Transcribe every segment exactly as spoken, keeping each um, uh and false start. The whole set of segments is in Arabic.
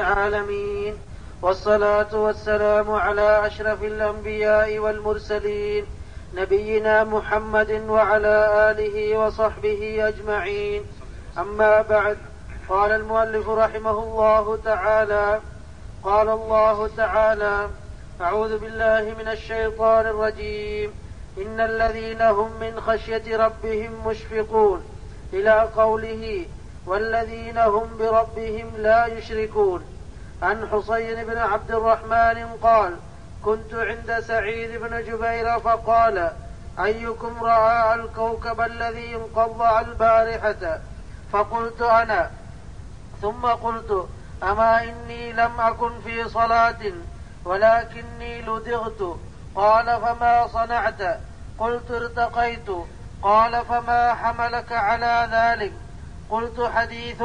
العالمين، والصلاة والسلام على أشرف الأنبياء والمرسلين نبينا محمد وعلى آله وصحبه أجمعين. أما بعد، قال المؤلف رحمه الله تعالى: قال الله تعالى: أعوذ بالله من الشيطان الرجيم، إن الذين هم من خشية ربهم مشفقون، إلى قوله: والذين هم بربهم لا يشركون. عن حسين بن عبد الرحمن قال: كنت عند سعيد بن جبير فقال: أيكم رأى الكوكب الذي انقضى البارحة؟ فقلت: أنا. ثم قلت: أما إني لم أكن في صلاة ولكني لدغت. قال: فما صنعت؟ قلت: ارتقيت. قال: فما حملك على ذلك؟ قلت: حديث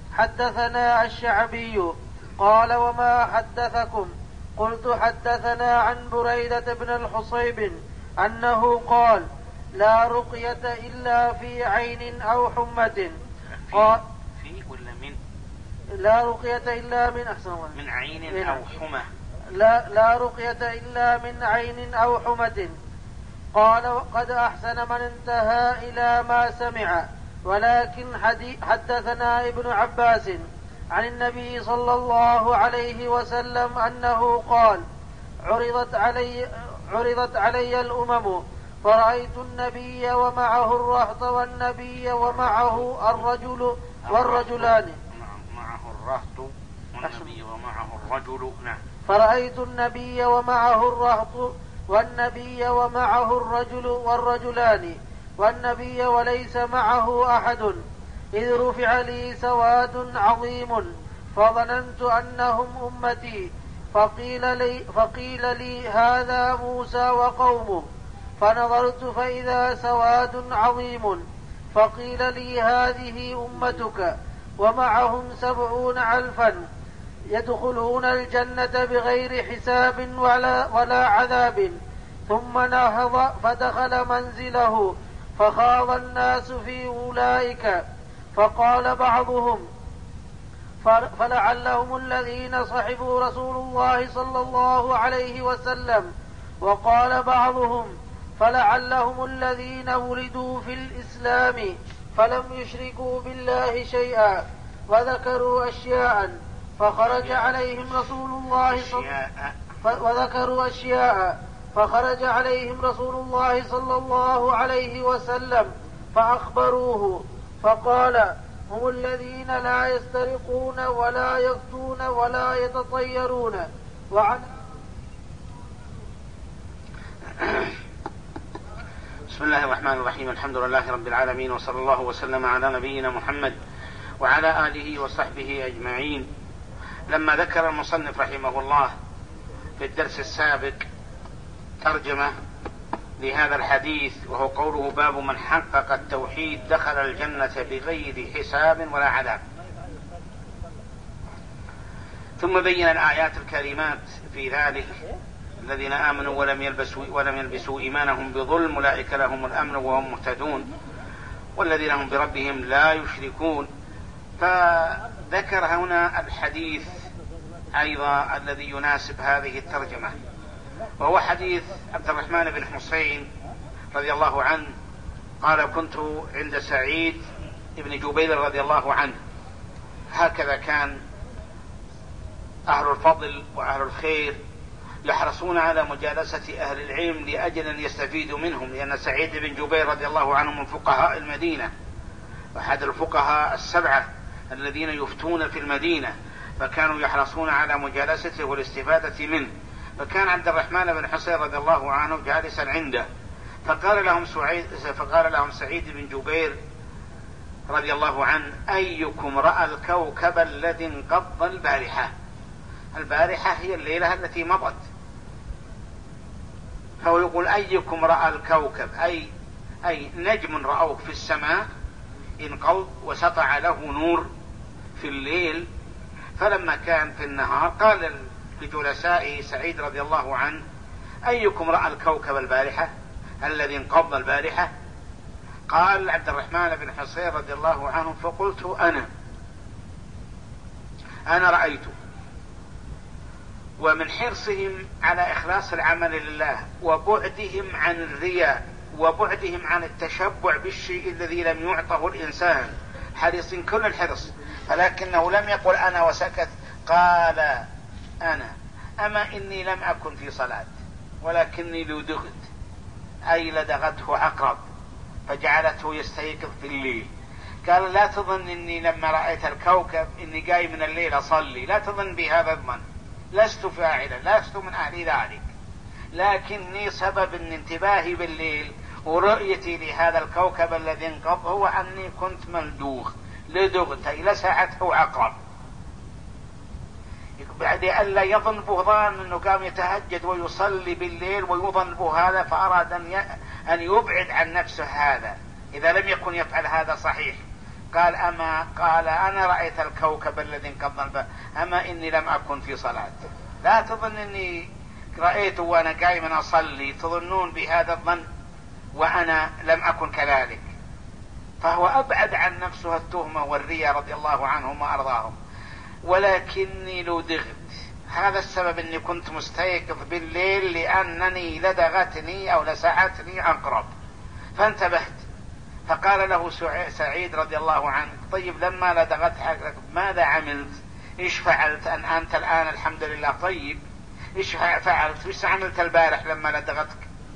حدثنا الشعبي. قال: وما حدثكم؟ قلت: حدثنا عن بريدة بن الحصيب أنه قال: لا رقية إلا في عين أو حمة. قال: في ولا من؟ لا رقية إلا من أحسن من عين أو حمى. لا, لا رقية إلا من عين أو حمة. قال: وقد أحسن من انتهى إلى ما سمع. ولكن حدثنا ابن عباس عن النبي صلى الله عليه وسلم أنه قال: عرضت علي, عرضت علي الأمم فرأيت النبي ومعه الرهط والنبي ومعه الرجل والرجلان. معه الرهط والنبي ومعه الرجل. نعم. فرأيت النبي ومعه الرهط والنبي ومعه الرجل والرجلان والنبي وليس معه أحد، إذ رفع لي سواد عظيم فظننت أنهم أمتي، فقيل لي, فقيل لي هذا موسى وقومه، فنظرت فإذا سواد عظيم، فقيل لي هذه أمتك ومعهم سبعون ألفا يدخلون الجنة بغير حساب ولا, ولا عذاب. ثم نهض فدخل منزله فخاض الناس في أولئك، فقال بعضهم: فلعلهم الذين صحبوا رسول الله صلى الله عليه وسلم. وقال بعضهم: فلعلهم الذين ولدوا في الإسلام فلم يشركوا بالله شيئا. وذكروا أشياء فخرج عليهم رسول الله صلى وذكروا أشياء فخرج عليهم رسول الله صلى الله عليه وسلم فأخبروه، فقال: هم الذين لا يسترقون ولا يفتون ولا يتطيرون. وعن بسم الله الرحمن الرحيم، الحمد لله رب العالمين، وصلى الله وسلم على نبينا محمد وعلى آله وصحبه أجمعين. لما ذكر المصنف رحمه الله في الدرس السابق ترجمة لهذا الحديث، وهو قوله: باب من حقق التوحيد دخل الجنة بغير حساب ولا عذاب، ثم بين الآيات الكريمات في ذلك: الذين آمنوا ولم يلبسوا, ولم يلبسوا إيمانهم بظلم أولئك لهم الأمن وهم مهتدون، والذين هم بربهم لا يشركون. فذكر هنا الحديث أيضا الذي يناسب هذه الترجمة، وهو حديث عبد الرحمن بن حسين رضي الله عنه قال: كنت عند سعيد بن جبير رضي الله عنه. هكذا كان أهل الفضل وأهل الخير يحرصون على مجالسة أهل العلم لأجل أن يستفيدوا منهم، لأن سعيد بن جبير رضي الله عنه من فقهاء المدينة، وأحد الفقهاء السبعة الذين يفتون في المدينة، فكانوا يحرصون على مجالسته والاستفادة منه. فكان عبد الرحمن بن حسين رضي الله عنه جالسا عنده، فقال لهم سعيد, فقال لهم سعيد بن جبير رضي الله عنه: أيكم رأى الكوكب الذي انقض البارحة؟ البارحة هي الليلة التي مضت، فهو يقول: أيكم رأى الكوكب، أي, أي نجم رأوه في السماء انقض وسطع له نور في الليل، فلما كان في النهار قال لجلسائه سعيد رضي الله عنه: أيكم رأى الكوكب البارحة الذي انقض البارحة؟ قال عبد الرحمن بن حسين رضي الله عنه: فقلت: أنا أنا رأيته. ومن حرصهم على إخلاص العمل لله وبعدهم عن الرياء وبعدهم عن التشبع بالشيء الذي لم يعطه الإنسان، حريص كل الحرص، فلكنه لم يقل أنا وسكت، قال أنا أما إني لم أكن في صلاة ولكني لدغت، أي لدغته عقرب فجعلته يستيقظ في الليل. قال لا تظن إني لما رأيت الكوكب إني جاي من الليل أصلي، لا تظن بهذا الظن، لست فاعلا، لست من أهل ذلك، لكني سبب إن انتباهي بالليل ورؤيتي لهذا الكوكب الذي انقض هو أني كنت ملدوغ لدغت، أي لسعته عقرب. بعد ألا يظن به ظان أنه قام يتهجد ويصلي بالليل ويظن به هذا، فأراد أن يبعد عن نفسه هذا إذا لم يكن يفعل هذا صحيح. قال أما قال أنا رأيت الكوكب الذي انقض، أما إني لم أكن في صلاة، لا تظن أني رأيته وأنا قائما أصلي، تظنون بهذا الظن وأنا لم أكن كذلك. فهو أبعد عن نفسه التهمة والرياء رضي الله عنهم وأرضاهم. ولكني لدغت، هذا السبب أني كنت مستيقظ بالليل لأنني لدغتني أو لسعتني عقرب فانتبهت. فقال له سعيد رضي الله عنه طيب لما لدغت عقرب ماذا عملت؟ إيش فعلت أن أنت الآن الحمد لله طيب؟ إيش فعلت؟ إيش عملت البارح لما لدغتك؟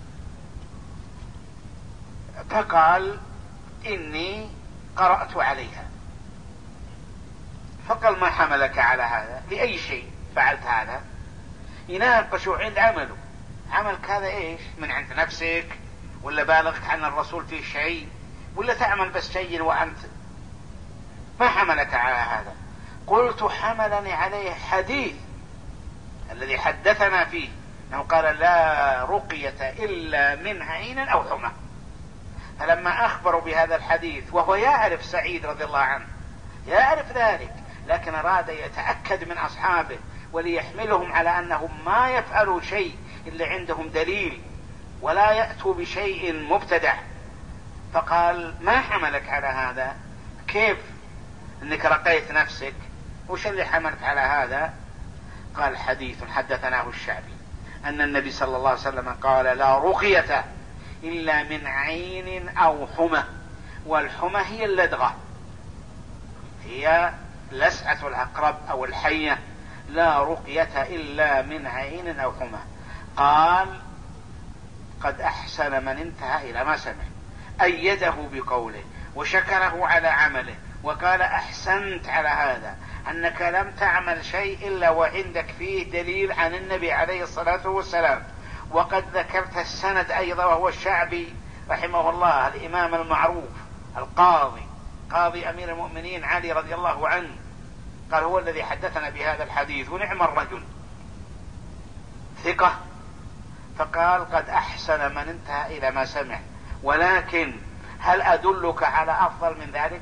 فقال إني قرأت عليها. فقال ما حملك على هذا؟ لأي شيء فعلت هذا؟ يناقشوا عند عمله، عملك هذا إيش؟ من عند نفسك ولا بالغت عن الرسول في شيء ولا تعمل بس شيء وأنت ما حملك على هذا؟ قلت حملني عليه حديث الذي حدثنا فيه أنه قال لا رقية إلا من عين أو حمى. فلما أخبروا بهذا الحديث وهو يعرف سعيد رضي الله عنه يعرف ذلك، لكن أراد يتأكد من أصحابه وليحملهم على أنهم ما يفعلوا شيء إلا عندهم دليل ولا يأتوا بشيء مبتدع. فقال ما حملك على هذا؟ كيف أنك رقيت نفسك؟ وش اللي حملك على هذا؟ قال حديث حدثناه الشعبي أن النبي صلى الله عليه وسلم قال لا رقية إلا من عين أو حمى. والحمى هي اللدغة، هي لسعة العقرب أو الحية. لا رقية إلا من عين أو حمى. قال قد أحسن من انتهى إلى ما سمع، أيده بقوله وشكره على عمله وقال أحسنت على هذا أنك لم تعمل شيء إلا وعندك فيه دليل عن النبي عليه الصلاة والسلام. وقد ذكرت السند أيضا وهو الشعبي رحمه الله الإمام المعروف القاضي قاضي أمير المؤمنين علي رضي الله عنه، قال هو الذي حدثنا بهذا الحديث ونعم الرجل ثقة. فقال قد أحسن من انتهى إلى ما سمع، ولكن هل أدلك على أفضل من ذلك؟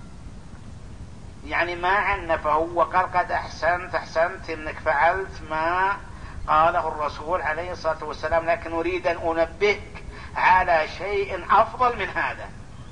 يعني ما عنفه وقال قد أحسنت أحسنت إنك فعلت ما قاله الرسول عليه الصلاة والسلام، لكن أريد أن أنبهك على شيء أفضل من هذا.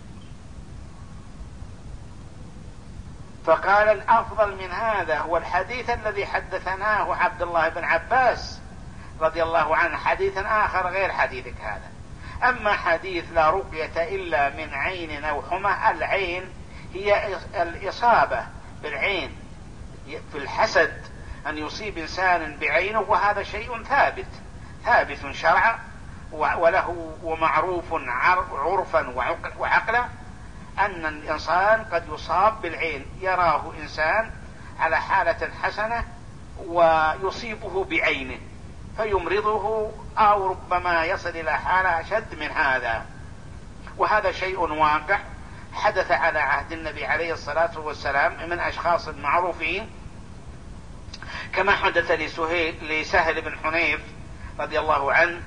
فقال الأفضل من هذا هو الحديث الذي حدثناه عبد الله بن عباس رضي الله عنه، حديث آخر غير حديثك هذا. أما حديث لا رقية إلا من عين أو حمى، العين هي الإصابة بالعين في الحسد، أن يصيب إنسان بعينه، وهذا شيء ثابت ثابت شرعا وله ومعروف عرفا وعقلا أن الإنسان قد يصاب بالعين، يراه إنسان على حالة حسنة ويصيبه بعينه فيمرضه أو ربما يصل إلى حالة أشد من هذا. وهذا شيء واقع حدث على عهد النبي عليه الصلاة والسلام من أشخاص معروفين، كما حدث لسهيل لسهل بن حنيف رضي الله عنه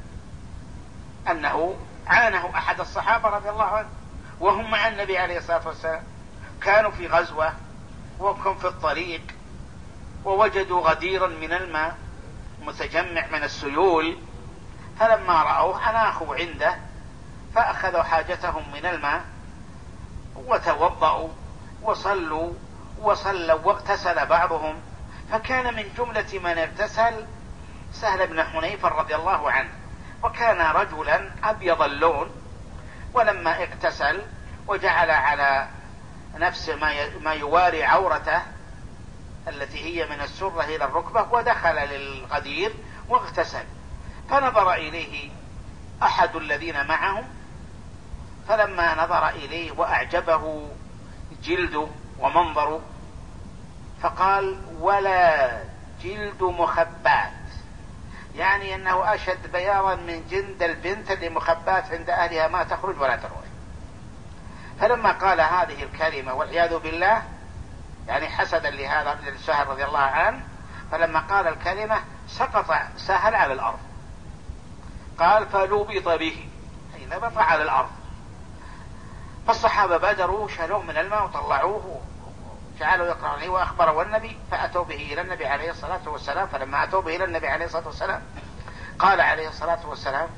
أنه عانه أحد الصحابة رضي الله عنه وهم مع النبي عليه الصلاة والسلام، كانوا في غزوة وهم في الطريق ووجدوا غديرا من الماء متجمع من السيول، فلما رأوه أناخوا عنده فأخذوا حاجتهم من الماء وتوضأوا وصلوا وصلوا واغتسل بعضهم، فكان من جملة من اغتسل سهل بن حنيف رضي الله عنه، وكان رجلا أبيض اللون، ولما اغتسل وجعل على نفسه ما يواري عورته التي هي من السرة إلى الركبة، ودخل للغدير واغتسل، فنظر إليه أحد الذين معهم، فلما نظر إليه وأعجبه جلده ومنظره فقال: ولا جلد مخبات، يعني أنه أشد بياضا من جلد البنت اللي مخبات عند أهلها ما تخرج ولا تروح. فلما قال هذه الكلمة والعياذ بالله، يعني حسدا لهذا لسهل رضي الله عنه، فلما قال الكلمة سقط سهل على الأرض. قال: فلبط به، أي نبط على الأرض. فالصحابة بادروا شالوه من الماء وطلعوه جعلوا يقرأ عليه وأخبروا النبي، فأتوا به إلى النبي عليه الصلاة والسلام. فلما أتوا به إلى النبي عليه الصلاة والسلام قال عليه الصلاة والسلام،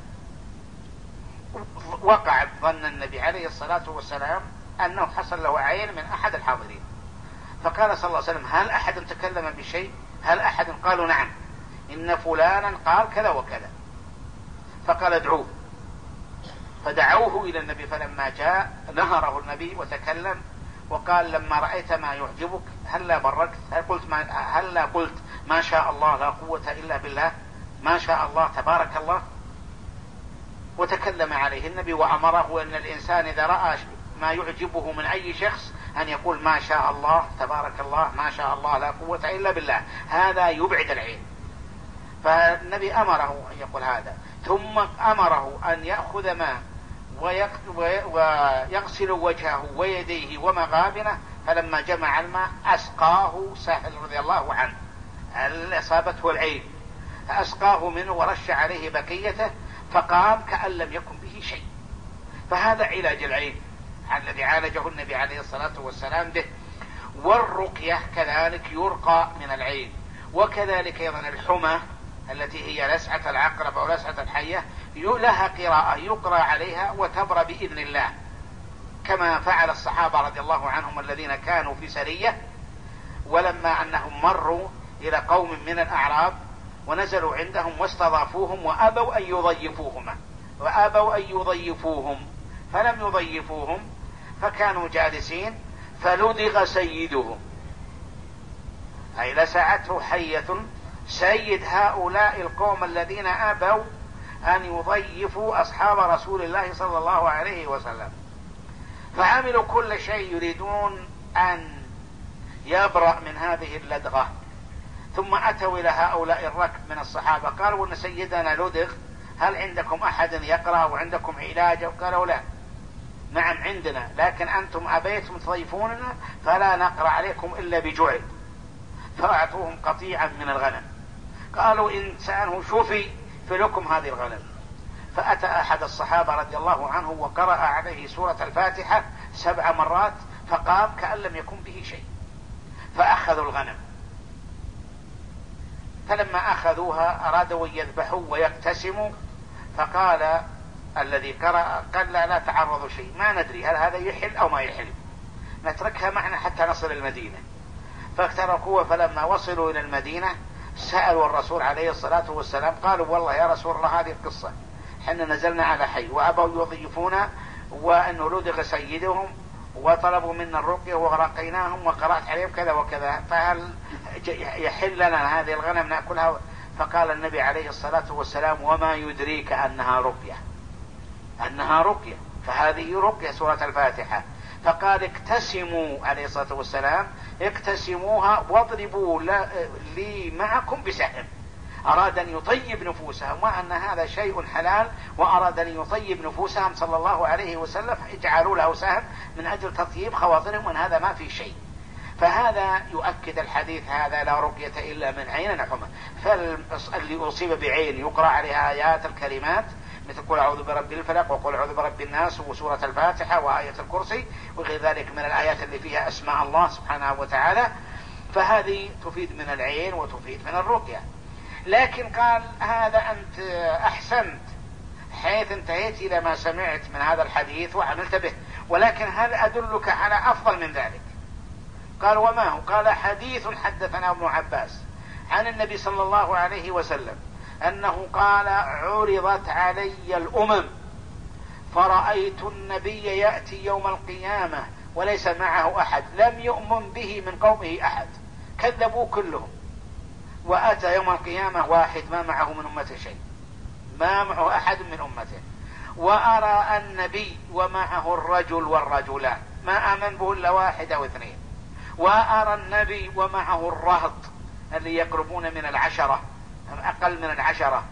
وقع ظن النبي عليه الصلاة والسلام أنه حصل له عين من أحد الحاضرين، فقال صلى الله عليه وسلم: هل أحد تكلم بشيء؟ هل أحد؟ قالوا: نعم، إن فلانا قال كذا وكذا. فقال: ادعوه. فدعوه إلى النبي، فلما جاء نهره النبي وتكلم وقال: لما رأيت ما يعجبك هلا بركت؟ هل قلت ما هلا قلت ما شاء الله لا قوة إلا بالله، ما شاء الله تبارك الله؟ وتكلم عليه النبي وأمره أن الإنسان إذا رأى ما يعجبه من أي شخص أن يقول ما شاء الله تبارك الله، ما شاء الله لا قوة إلا بالله، هذا يبعد العين. فالنبي أمره أن يقول هذا، ثم أمره أن يأخذ ماء ويغسل وجهه ويديه ومغابنه، فلما جمع الماء أسقاه سهل رضي الله عنه، أصابته العين، فأسقاه منه ورش عليه بقيته، فقام كأن لم يكن به شيء. فهذا علاج العين الذي عالجه النبي عليه الصلاة والسلام به. والرقية كذلك يرقى من العين، وكذلك أيضا الحمى التي هي لسعة العقرب أو لسعة الحية لها قراءة يقرأ عليها وتبرى بإذن الله، كما فعل الصحابة رضي الله عنهم الذين كانوا في سرية، ولما أنهم مروا إلى قوم من الأعراب ونزلوا عندهم واستضافوهم وأبوا أن يضيفوهما وأبوا أن يضيفوهم فلم يضيفوهم، فكانوا جالسين فلدغ سيدهم، أي لسعته حية سيد هؤلاء القوم الذين أبوا أن يضيفوا أصحاب رسول الله صلى الله عليه وسلم، فعملوا كل شيء يريدون أن يبرأ من هذه اللدغة. ثم أتوا إلى هؤلاء الركب من الصحابة قالوا: إن سيدنا لدغ، هل عندكم أحد يقرأ وعندكم علاج؟ قالوا: لا، نعم عندنا، لكن أنتم أبيتم تضيفوننا فلا نقرأ عليكم إلا بجعل. فأعطوهم قطيعا من الغنم، قالوا: إن سأله شوفي فلكم هذه الغنم. فأتى أحد الصحابة رضي الله عنه وقرأ عليه سورة الفاتحة سبع مرات، فقام كأن لم يكن به شيء، فأخذوا الغنم. فلما أخذوها أرادوا أن يذبحوا ويقتسموا، فقال الذي قرأ قال: لا, لا تعرضوا شيء، ما ندري هل هذا يحل أو ما يحل، نتركها معنا حتى نصل المدينة. فاخترقوه، فلما وصلوا إلى المدينة سألوا الرسول عليه الصلاة والسلام، قالوا: والله يا رسول الله هذه القصة، حنا نزلنا على حي وأبوا يضيفونا وأنه لدغ سيدهم وطلبوا منا الرقية ورقيناهم وقرأت عليهم كذا وكذا، فهل يحل لنا هذه الغنم نأكلها؟ فقال النبي عليه الصلاة والسلام: وما يدريك أنها رقية، أنها رقية، فهذه رقية سورة الفاتحة. فقال: اقتسموا عليه الصلاة والسلام، اقتسموها واضربوا لي معكم بسهم. أراد أن يطيب نفوسهم، وأن هذا شيء حلال، وأراد أن يطيب نفوسهم صلى الله عليه وسلم، اجعلوا له سهم من أجل تطيب خواطرهم، وأن هذا ما في شيء. فهذا يؤكد الحديث هذا: لا رقية إلا من عين حمى. فاللي أصيب بعين يقرأ عليها آيات الكلمات مثل قل أعوذ برب الفلق وقل أعوذ برب الناس وسورة الفاتحة وآية الكرسي وغير ذلك من الآيات اللي فيها أسماء الله سبحانه وتعالى، فهذه تفيد من العين وتفيد من الرقية. لكن قال: هذا أنت أحسنت حيث انتهيت إلى ما سمعت من هذا الحديث وعملت به، ولكن هل أدلك على أفضل من ذلك؟ قال وما هو؟ قال حديث حدثنا ابن عباس عن النبي صلى الله عليه وسلم أنه قال عرضت علي الأمم فرأيت النبي يأتي يوم القيامة وليس معه أحد، لم يؤمن به من قومه أحد، كذبوا كلهم، وأتى يوم القيامة واحد ما معه من أمته شيء، ما معه أحد من أمته، وأرى النبي ومعه الرجل والرجلان، ما آمن به إلا واحد أو اثنين، وأرى النبي ومعه الرهط اللي يقربون من العشرة أقل من العشرة،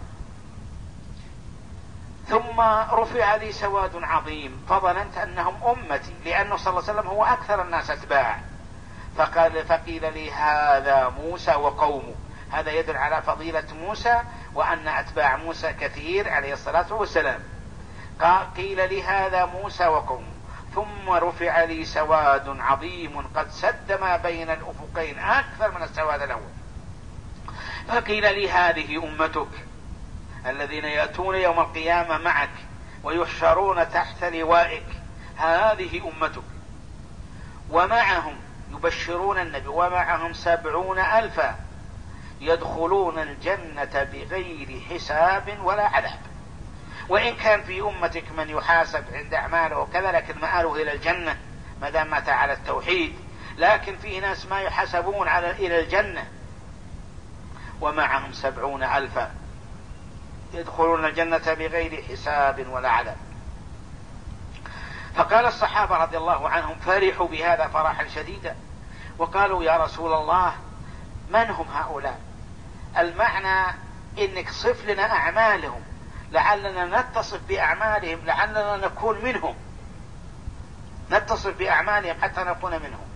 ثم رفع لي سواد عظيم فظننت أنهم أمتي، لأنه صلى الله عليه وسلم هو أكثر الناس أتباع، فقال فقيل لي هذا موسى وقومه، هذا يدل على فضيلة موسى وأن أتباع موسى كثير عليه الصلاة والسلام. قيل لي هذا موسى وقومه، ثم رفع لي سواد عظيم قد سد ما بين الأفقين أكثر من السواد الأول، فقيل لي هذه أمتك الذين يأتون يوم القيامة معك ويحشرون تحت لوائك، هذه أمتك، ومعهم يبشرون النبي ومعهم سبعون ألفا يدخلون الجنة بغير حساب ولا عذاب. وإن كان في أمتك من يحاسب عند أعماله وكذا، لكن مآله إلى الجنة ما دام مات على التوحيد، لكن فيه ناس ما يحاسبون على إلى الجنة ومعهم سبعون ألفا يدخلون الجنة بغير حساب ولا عذاب. فقال الصحابة رضي الله عنهم فرحوا بهذا فرحا شديدا، وقالوا يا رسول الله من هم هؤلاء؟ المعنى إنك صف لنا أعمالهم لعلنا نتصف بأعمالهم، لعلنا نكون منهم، نتصف بأعمالهم حتى نكون منهم.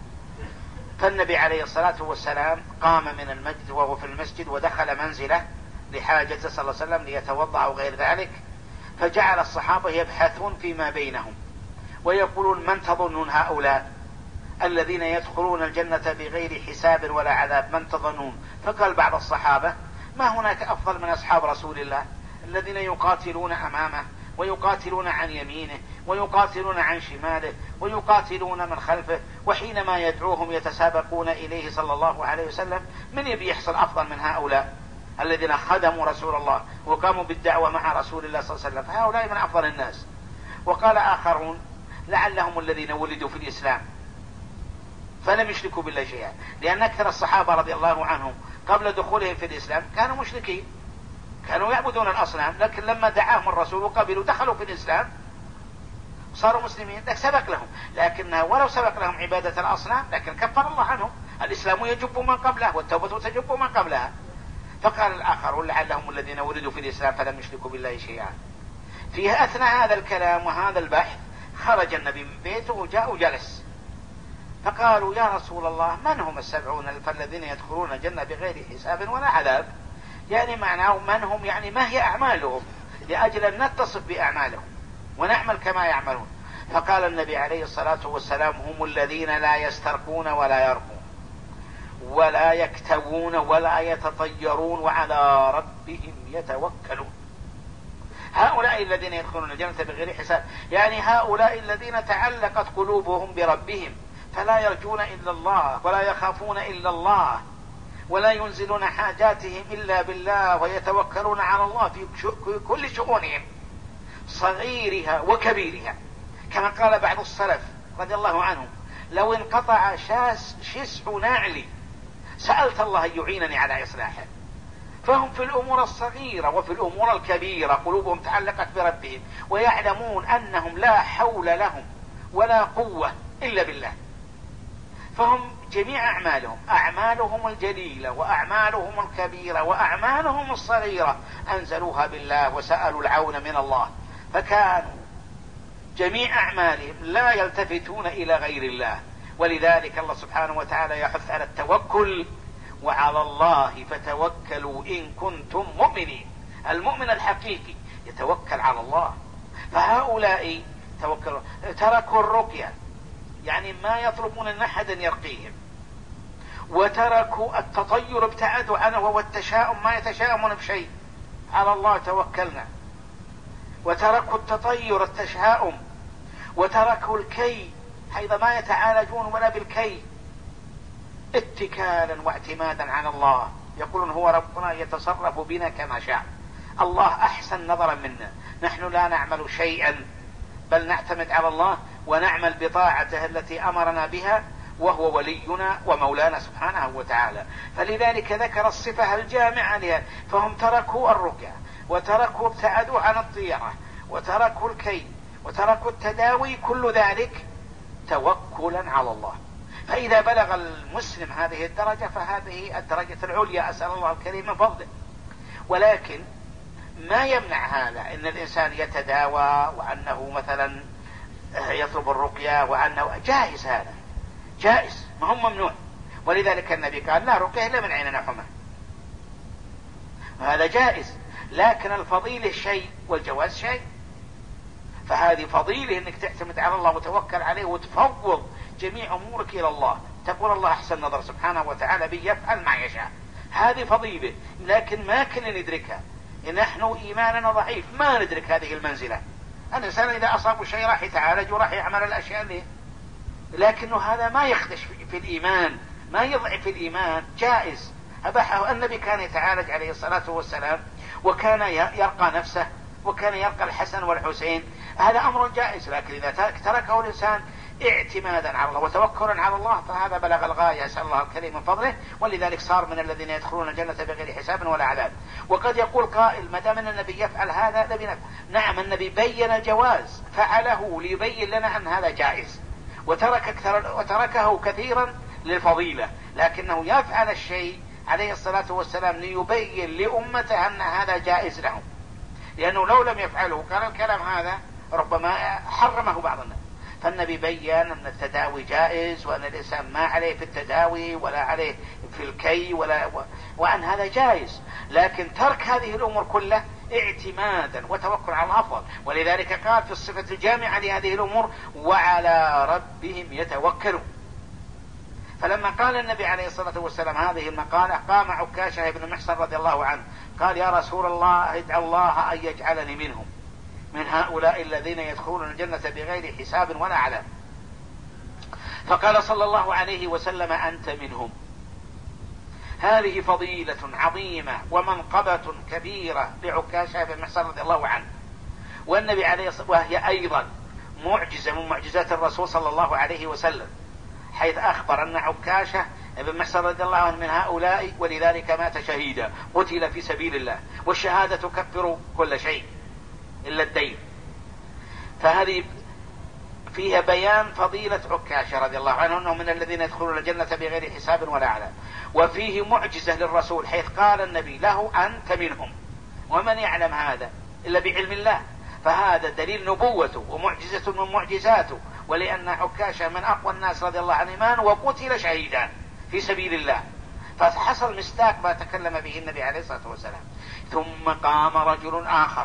فالنبي عليه الصلاة والسلام قام من المسجد وهو في المسجد ودخل منزله لحاجته صلى الله عليه وسلم ليتوضأ أو غير ذلك، فجعل الصحابة يبحثون فيما بينهم ويقولون من تظنون هؤلاء الذين يدخلون الجنة بغير حساب ولا عذاب، من تظنون؟ فقال بعض الصحابة ما هناك أفضل من أصحاب رسول الله الذين يقاتلون أمامه ويقاتلون عن يمينه ويقاتلون عن شماله ويقاتلون من خلفه، وحينما يدعوهم يتسابقون إليه صلى الله عليه وسلم، من يبي يحصل أفضل من هؤلاء الذين خدموا رسول الله وقاموا بالدعوة مع رسول الله صلى الله عليه وسلم، فهؤلاء من أفضل الناس. وقال آخرون لعلهم الذين ولدوا في الإسلام فلم يشركوا بالله شيئا، لأن أكثر الصحابة رضي الله عنهم قبل دخولهم في الإسلام كانوا مشركين، كانوا يعبدون الأصنام، لكن لما دعاهم الرسول وقبلوا دخلوا في الإسلام صاروا مسلمين، لك سبق لهم، لكنها ولو سبق لهم عبادة الأصنام لكن كفر الله عنهم، الإسلام يجب من قبله والتوبة تجب من قبلها. فقال الآخرون لعلهم الذين ولدوا في الإسلام فلم يشركوا بالله شيئا. في أثناء هذا الكلام وهذا البحث خرج النبي من بيته وجاء وجلس، فقالوا يا رسول الله من هم السبعون الف الذين يدخلون الجنة بغير حساب ولا عذاب؟ يعني معناه من هم، يعني ما هي أعمالهم لأجل أن نتصف بأعمالهم ونعمل كما يعملون. فقال النبي عليه الصلاة والسلام هم الذين لا يسترقون ولا يرقون ولا يكتوون ولا يتطيرون وعلى ربهم يتوكلون، هؤلاء الذين يدخلون الجنة بغير حساب، يعني هؤلاء الذين تعلقت قلوبهم بربهم فلا يرجون إلا الله ولا يخافون إلا الله ولا ينزلون حاجاتهم إلا بالله ويتوكلون على الله في كل شؤونهم صغيرها وكبيرها. كما قال بعض السلف رضي الله عنهم لو انقطع شاس شسع ناعلي سألت الله أن يعينني على إصلاحه. فهم في الأمور الصغيرة وفي الأمور الكبيرة قلوبهم تعلقت بربهم ويعلمون أنهم لا حول لهم ولا قوة إلا بالله، فهم جميع أعمالهم أعمالهم الجليلة وأعمالهم الكبيرة وأعمالهم الصغيرة أنزلوها بالله وسألوا العون من الله، فكانوا جميع أعمالهم لا يلتفتون إلى غير الله. ولذلك الله سبحانه وتعالى يحث على التوكل وعلى الله فتوكلوا إن كنتم مؤمنين. المؤمن الحقيقي يتوكل على الله. فهؤلاء توكلوا تركوا الرقية، يعني ما يطلبون أن أحدا يرقيهم، وتركوا التطير ابتعدوا عنه وهو التشاؤم ما يتشاءمون بشيء، على الله توكلنا. وتركوا التطير التشاؤم، وتركوا الكي حيث ما يتعالجون ولا بالكي، اتكالا واعتمادا على الله، يقولون هو ربنا يتصرف بنا كما شاء، الله أحسن نظرا منا، نحن لا نعمل شيئا بل نعتمد على الله ونعمل بطاعته التي أمرنا بها، وهو ولينا ومولانا سبحانه وتعالى. فلذلك ذكر الصفة الجامعة لها، فهم تركوا الرقية وتركوا ابتعدوا عن الطيرة وتركوا الكي وتركوا التداوي، كل ذلك توكلا على الله. فإذا بلغ المسلم هذه الدرجة فهذه الدرجة العليا، أسأل الله الكريم من فضله. ولكن ما يمنع هذا ان الانسان يتداوى وانه مثلا يطلب الرقية، وانه جائز، هذا جائز ما هو ممنوع. ولذلك النبي قال لا رقية الا من عين نحمة، هذا جائز. لكن الفضيلة شيء والجواز شيء، فهذه فضيلة انك تعتمد على الله وتوكل عليه وتفوض جميع امورك الى الله، تقول الله احسن نظر سبحانه وتعالى بي يفعل ما يشاء، هذه فضيلة. لكن ما كنا ندركها، نحن ايماننا ضعيف ما ندرك هذه المنزلة. الانسان اذا اصاب شيء راح يتعالج وراح يعمل الاشياء اللي، لكنه هذا ما يخدش في الايمان، ما يضعف الايمان، جائز. اباحه النبي، كان يتعالج عليه الصلاة والسلام وكان يرقى نفسه وكان يرقى الحسن والحسين، هذا امر جائز. لكن اذا تركه الانسان اعتمادا على الله وتوكلا على الله فهذا بلغ الغاية، اسال الله الكريم من فضله. ولذلك صار من الذين يدخلون الجنة بغير حساب ولا عذاب. وقد يقول قائل ما دام النبي يفعل هذا نبي نفعل. نعم، النبي بين الجواز، فعله ليبين لنا ان هذا جائز، وترك أكثر وتركه كثيرا للفضيلة، لكنه يفعل الشيء عليه الصلاة والسلام ليبين لأمته أن هذا جائز لهم، لأنه لو لم يفعله كان الكلام هذا ربما حرمه بعض الناس. فالنبي بين أن التداوي جائز، وأن الإنسان ما عليه في التداوي ولا عليه في الكي ولا و... وأن هذا جائز. لكن ترك هذه الأمور كلها اعتمادا وتوكل على الأفضل. ولذلك قال في الصفة الجامعة لهذه الأمور وعلى ربهم يتوكلون. فلما قال النبي عليه الصلاة والسلام هذه المقالة قام عكاشة بن محصن رضي الله عنه قال يا رسول الله ادعو الله أن يجعلني منهم، من هؤلاء الذين يدخلون الجنة بغير حساب ولا عذاب. فقال صلى الله عليه وسلم أنت منهم. هذه فضيلة عظيمة ومنقبة كبيرة لعكاشة بن محصن رضي الله عنه. والنبي عليه الصلاة والسلام وهي أيضا معجزة من معجزات الرسول صلى الله عليه وسلم، حيث أخبر أن عكاشة بن محصن رضي الله عنه من هؤلاء، ولذلك مات شهيدا، قتل في سبيل الله، والشهادة تكفر كل شيء إلا الدين. فهذه فيها بيان فضيلة عكاشة رضي الله عنه أنه من الذين يدخلون الجنة بغير حساب ولا عذاب. وفيه معجزة للرسول حيث قال النبي له أنت منهم، ومن يعلم هذا إلا بعلم الله، فهذا دليل نبوته ومعجزة من معجزاته. ولأن عكاشة من أقوى الناس رضي الله عنه إيمانا وقتل شهيدا في سبيل الله، فحصل مصداق ما تكلم به النبي عليه الصلاة والسلام. ثم قام رجل آخر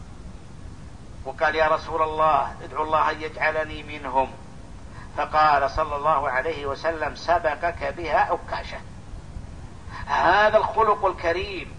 وقال يا رسول الله ادعو الله أن يجعلني منهم، فقال صلى الله عليه وسلم سبقك بها عكاشة. هذا الخلق الكريم،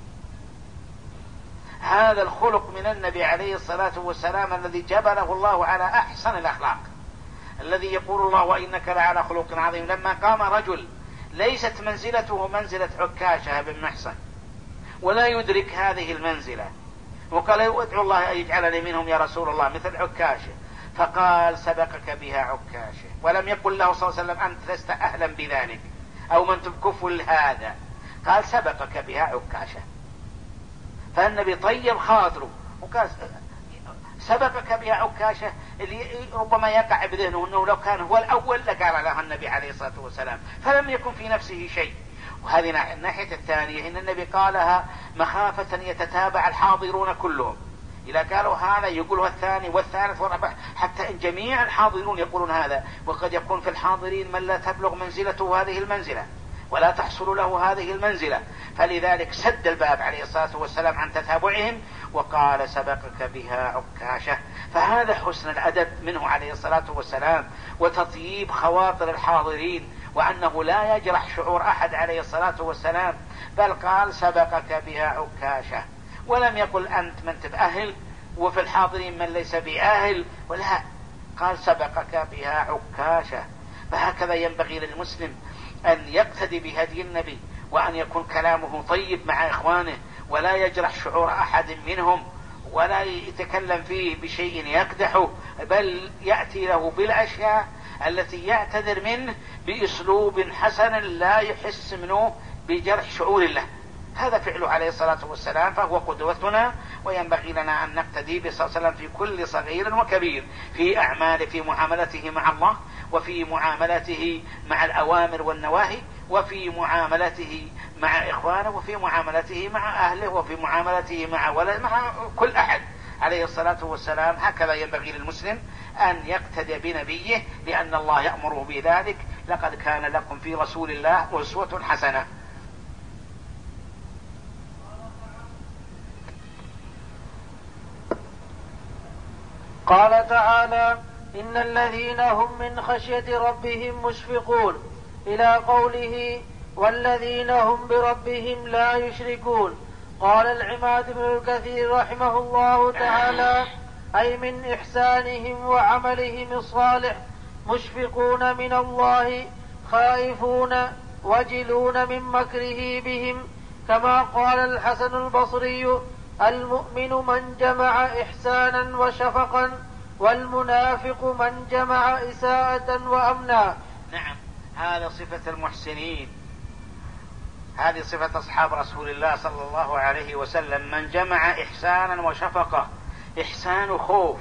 هذا الخلق من النبي عليه الصلاة والسلام الذي جبله الله على أحسن الأخلاق، الذي يقول الله وإنك لعلى خلق عظيم. لما قام رجل ليست منزلته منزلة عكاشة بن محصن ولا يدرك هذه المنزلة، وقال ادعو الله أن يجعلني منهم يا رسول الله مثل عكاشة، فقال سبقك بها عكاشة. ولم يقل له صلى الله عليه وسلم أنت لست أهلا بذلك أو من تكفل هذا، قال سبقك بها عكاشة. فالنبي طيب خاطره وقال سبقك بها عكاشة، اللي ربما يقع بذهنه أنه لو كان هو الأول لقال لها النبي عليه الصلاة والسلام، فلم يكن في نفسه شيء. وهذه الناحية الثانية إن النبي قالها مخافة يتتابع الحاضرون كلهم، إذا قالوا هذا يقولها الثاني والثالث والرابع، حتى إن جميع الحاضرون يقولون هذا. وقد يكون في الحاضرين من لا تبلغ منزلته هذه المنزلة ولا تحصل له هذه المنزلة، فلذلك سد الباب عليه الصلاة والسلام عن تتابعهم وقال سبقك بها عكاشة. فهذا حسن الأدب منه عليه الصلاة والسلام وتطييب خواطر الحاضرين، وأنه لا يجرح شعور أحد عليه الصلاة والسلام، بل قال سبقك بها عكاشة، ولم يقل أنت من تبأهل وفي الحاضرين من ليس بأهل، ولا قال سبقك بها عكاشة. فهكذا ينبغي للمسلم أن يقتدي بهدي النبي، وأن يكون كلامه طيب مع إخوانه، ولا يجرح شعور أحد منهم، ولا يتكلم فيه بشيء يقدحه، بل يأتي له بالأشياء التي يعتذر منه بأسلوب حسن لا يحس منه بجرح شعور الله. هذا فعله عليه الصلاة والسلام، فهو قدوتنا، وينبغي لنا أن نقتدي به صلى الله عليه وسلم في كل صغير وكبير، في أعماله، في معاملته مع الله، وفي معاملته مع الأوامر والنواهي، وفي معاملته مع إخوانه، وفي معاملته مع أهله، وفي معاملته مع ولد، مع كل أحد عليه الصلاة والسلام. هكذا ينبغي للمسلم أن يقتدي بنبيه، لأن الله يأمره بذلك: لقد كان لكم في رسول الله أسوة حسنة. قال تعالى: إن الذين هم من خشية ربهم مشفقون، إلى قوله: والذين هم بربهم لا يشركون. قال العماد بن الكثير رحمه الله تعالى: أي من إحسانهم وعملهم الصالح، مشفقون من الله، خائفون وجلون من مكره بهم، كما قال الحسن البصري: المؤمن من جمع إحسانا وشفقا، والمنافق من جمع إساءة وأمنا. نعم، هذا صفة المحسنين، هذه صفة أصحاب رسول الله صلى الله عليه وسلم: من جمع إحسانا وشفقة. إحسان خوف،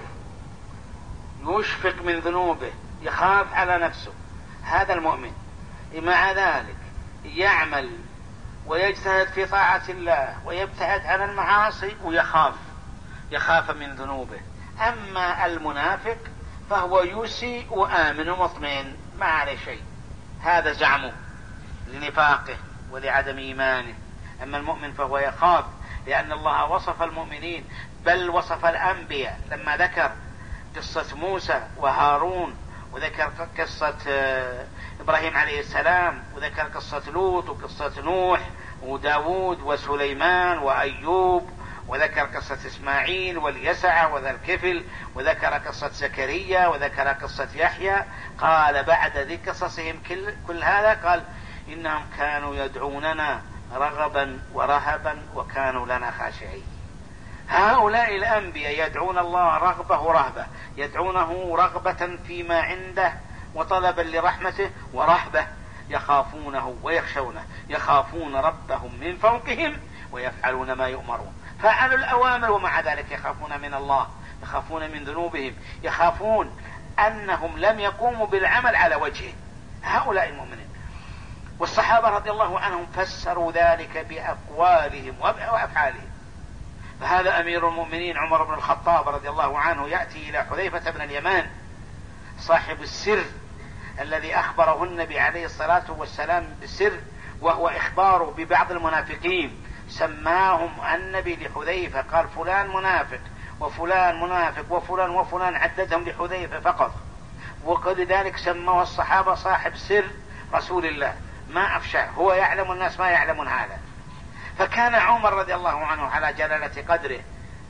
يشفق من ذنوبه، يخاف على نفسه، هذا المؤمن. مع ذلك يعمل ويجتهد في طاعة الله، ويبتعد عن المعاصي، ويخاف يخاف من ذنوبه. أما المنافق فهو يسيء وآمن مطمئن، ما عليه شيء، هذا زعمه لنفاقه ولعدم إيمانه. أما المؤمن فهو يخاف، لأن الله وصف المؤمنين، بل وصف الأنبياء لما ذكر قصة موسى وهارون، وذكر قصة إبراهيم عليه السلام، وذكر قصة لوط، وقصة نوح، وداود، وسليمان، وأيوب، وذكر قصة إسماعيل واليسع وذا الكفل، وذكر قصة زكريا، وذكر قصة يحيى. قال بعد ذي قصصهم كل, كل هذا قال: إنهم كانوا يدعوننا رغبا ورهبا وكانوا لنا خاشعين. هؤلاء الأنبياء يدعون الله رغبة ورهبة، يدعونه رغبة فيما عنده وطلبا لرحمته، ورهبة يخافونه ويخشونه، يخافون ربهم من فوقهم ويفعلون ما يؤمرون، فعلوا الأوامر، ومع ذلك يخافون من الله، يخافون من ذنوبهم، يخافون أنهم لم يقوموا بالعمل على وجهه. هؤلاء المؤمنين. والصحابة رضي الله عنهم فسروا ذلك بأقوالهم وأفعالهم. فهذا أمير المؤمنين عمر بن الخطاب رضي الله عنه يأتي إلى حذيفة بن اليمان صاحب السر الذي أخبره النبي عليه الصلاة والسلام بالسر، وهو إخباره ببعض المنافقين. سماهم النبي لحذيفة، قال: فلان منافق وفلان منافق وفلان وفلان، عددهم لحذيفة فقط. وقد ذلك سموه الصحابة صاحب سر رسول الله، ما أفشاه، هو يعلم الناس ما يعلمون هذا. فكان عمر رضي الله عنه على جلالة قدره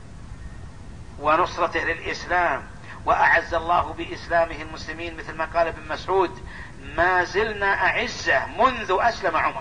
ونصرته للإسلام، وأعز الله بإسلامه المسلمين، مثل ما قال ابن مسعود: ما زلنا أعزة منذ أسلم عمر.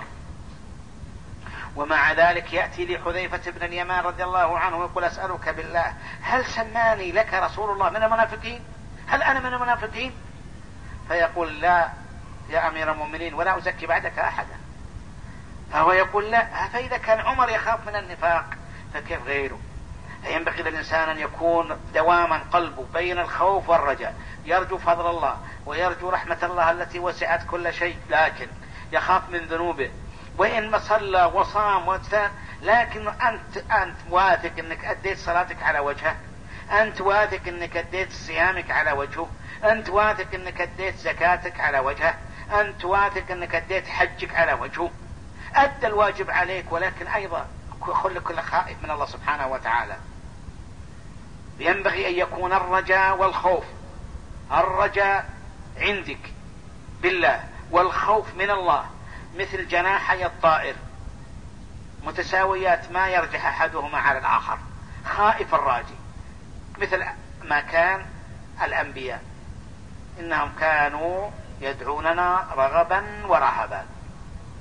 ومع ذلك يأتي لحذيفة بن اليمان رضي الله عنه ويقول: أسألك بالله، هل سماني لك رسول الله من المنافقين؟ هل أنا من المنافقين؟ فيقول: لا يا أمير المؤمنين، ولا أزكي بعدك أحدا. فهو يقول: لا، فإذا كان عمر يخاف من النفاق فكيف غيره؟ فينبغي للإنسان أن يكون دواما قلبه بين الخوف والرجاء، يرجو فضل الله ويرجو رحمة الله التي وسعت كل شيء، لكن يخاف من ذنوبه. وإن ما صلى وصام وتاب، لكن أنت أنت واثق أنك أديت صلاتك على وجهه، أنت واثق أنك أديت صيامك على وجهه، أنت واثق أنك أديت زكاتك على وجهه، أنت واثق أنك أديت حجك على وجهه، أدى الواجب عليك، ولكن أيضا خل كل خائف من الله سبحانه وتعالى. ينبغي أن يكون الرجاء والخوف، الرجاء عندك بالله والخوف من الله مثل جناحي الطائر متساويات، ما يرجح أحدهما على الآخر، خائف الراجي، مثل ما كان الأنبياء، إنهم كانوا يدعوننا رغبا ورهبا.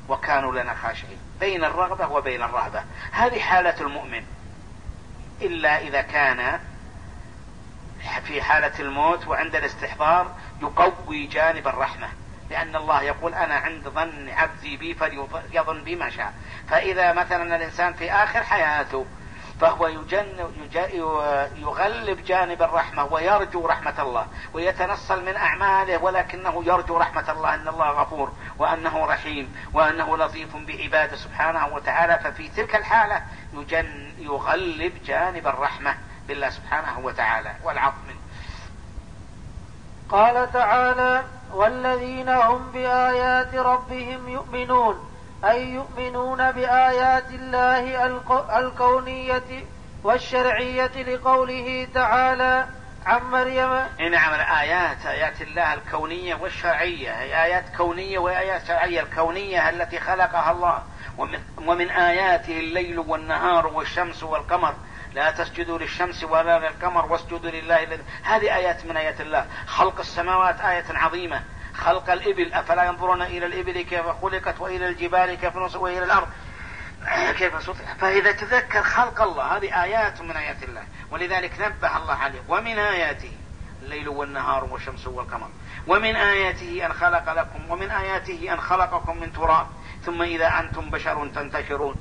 وكانوا لنا خاشعين، بين الرغبة وبين الرهبة. هذه حالة المؤمن، إلا إذا كان في حالة الموت وعند الاستحضار يقوي جانب الرحمة، لأن الله يقول أنا عند ظن عبدي بي فليظن بي ما شاء. فإذا مثلا الإنسان في آخر حياته فهو يجن يغلب جانب الرحمة ويرجو رحمة الله ويتنصل من أعماله، ولكنه يرجو رحمة الله، أن الله غفور وأنه رحيم وأنه لطيف بعباده سبحانه وتعالى. ففي تلك الحالة يجن يغلب جانب الرحمة بالله سبحانه وتعالى والعظم منه. قال تعالى: والذين هم بآيات ربهم يؤمنون، أي يؤمنون بآيات الله الكونية والشرعية، لقوله تعالى عن مريم. نعم، الآيات آيات الله الكونية والشرعية، هي آيات كونية وآيات شرعية. الكونية التي خلقها الله، ومن, ومن آياته الليل والنهار والشمس والقمر، لا تسجدوا للشمس ولا للقمر واسجدوا لله الذي. هذه آيات من آيات الله. خلق السماوات آية عظيمة، خلق الإبل، أفلا ينظرون إلى الإبل كيف خلقت وإلى الجبال كيف نصبت وإلى الأرض كيف سطحت. فإذا تذكر خلق الله، هذه آيات من آيات الله، ولذلك نبه الله عليه: ومن آياته الليل والنهار والشمس والقمر، ومن آياته أن خلق لكم، ومن آياته أن خلقكم من تراب ثم إذا أنتم بشر تنتشرون.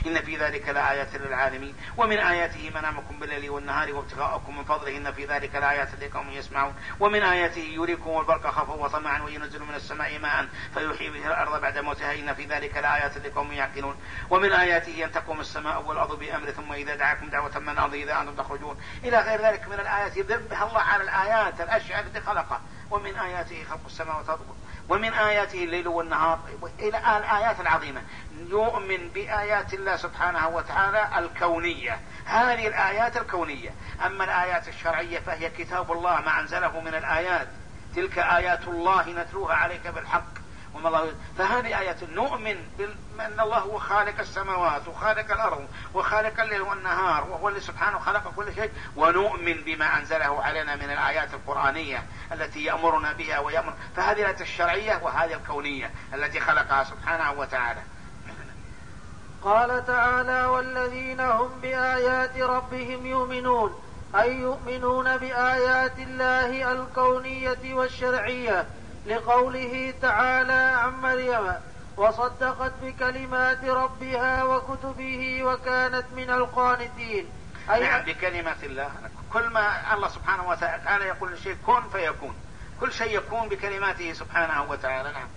إن في ذلك لآيات للعالمين ومن آياته منامكم بالليل والنهار وابتغاءكم من فضله إن في ذلك لآيات لقوم يسمعون ومن آياته يريكم البرق خوفا وطمعا وينزل من السماء ماء فيحيي به الأرض بعد موتها إن في ذلك لآيات لقوم يعقلون ومن آياته أن تقوم السماء والأرض بأمره ثم إذا دعاكم دعوة من الأرض إذا أنتم تخرجون إلى غير ذلك من الآيات يذب الله على الآيات الأشياء التي خلقها ومن آياته خلق السماوات والأرض ومن آياته الليل والنهار إلى الآيات العظيمة. يؤمن بآيات الله سبحانه وتعالى الكونية، هذه الآيات الكونية. أما الآيات الشرعية فهي كتاب الله ما أنزله من الآيات، تلك آيات الله نتلوها عليك بالحق وما الله. فهذه آيات نؤمن بأن الله هو خالق السماوات وخالق الأرض وخالق الليل والنهار وهو اللي سبحانه خلق كل شيء، ونؤمن بما أنزله علينا من الآيات القرآنية التي يأمرنا بها ويأمر. فهذه الآيات الشرعية وهذه الكونية التي خلقها سبحانه وتعالى. قال تعالى والذين هم بآيات ربهم يؤمنون، أي يؤمنون بآيات الله الكونية والشرعية، لقوله تعالى عن مريم وصدقت بكلمات ربها وكتبه وكانت من القانتين. أي نعم بكلمات الله، كل ما الله سبحانه وتعالى يقول شيء كن فيكون، كل شيء يكون بكلماته سبحانه وتعالى. نعم.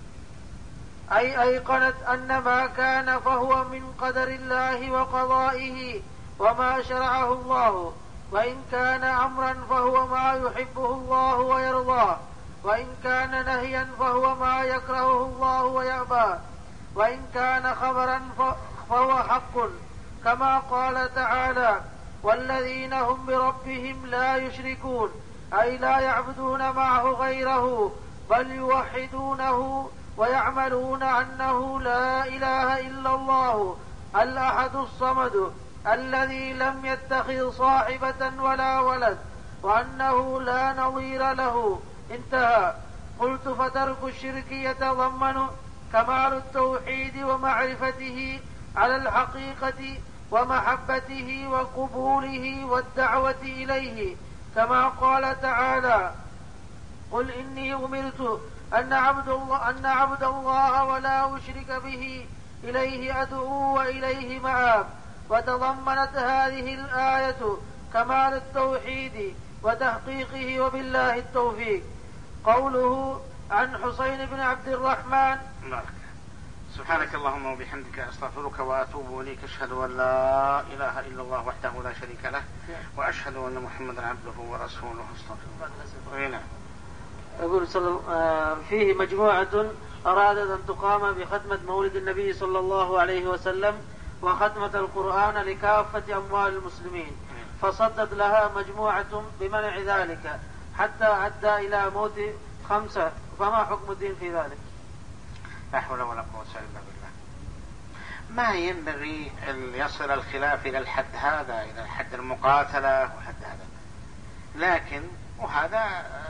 أي أيقنت أن ما كان فهو من قدر الله وقضائه وما شرعه الله، وإن كان أمرا فهو ما يحبه الله ويرضاه، وإن كان نهيا فهو ما يكرهه الله ويأباه، وإن كان خبرا فهو حق، كما قال تعالى والذين هم بربهم لا يشركون، أي لا يعبدون معه غيره بل يوحدونه ويعملون أنه لا إله إلا الله الأحد الصمد الذي لم يتخذ صاحبة ولا ولد وأنه لا نظير له. انتهى. قلت فترك الشرك يتضمن كمال التوحيد ومعرفته على الحقيقة ومحبته وقبوله والدعوة إليه، كما قال تعالى قل إني أمرت أن أعبد الله, أن أعبد الله ولا أشرك به إليه أدعو وإليه مآب. وتضمنت هذه الآية كمال التوحيد وتحقيقه وبالله التوفيق. قوله عن حسين بن عبد الرحمن بارك. سبحانك اللهم وبحمدك أستغفرك وأتوب إليك، أشهد أن لا إله إلا الله وحده لا شريك له وأشهد أن محمدا عبده ورسوله. استغفر. يقول فيه مجموعة أرادت أن تقام بختمة مولد النبي صلى الله عليه وسلم وختمة القرآن لكافة أموال المسلمين، فصدت لها مجموعة بمنع ذلك حتى أدى إلى موت خمسة، فما حكم الدين في ذلك؟ لا حول ولا قوة إلا بالله. ما ينبغي أن يصل الخلاف إلى الحد هذا، إلى حد المقاتلة وحد هذا، لكن وهذا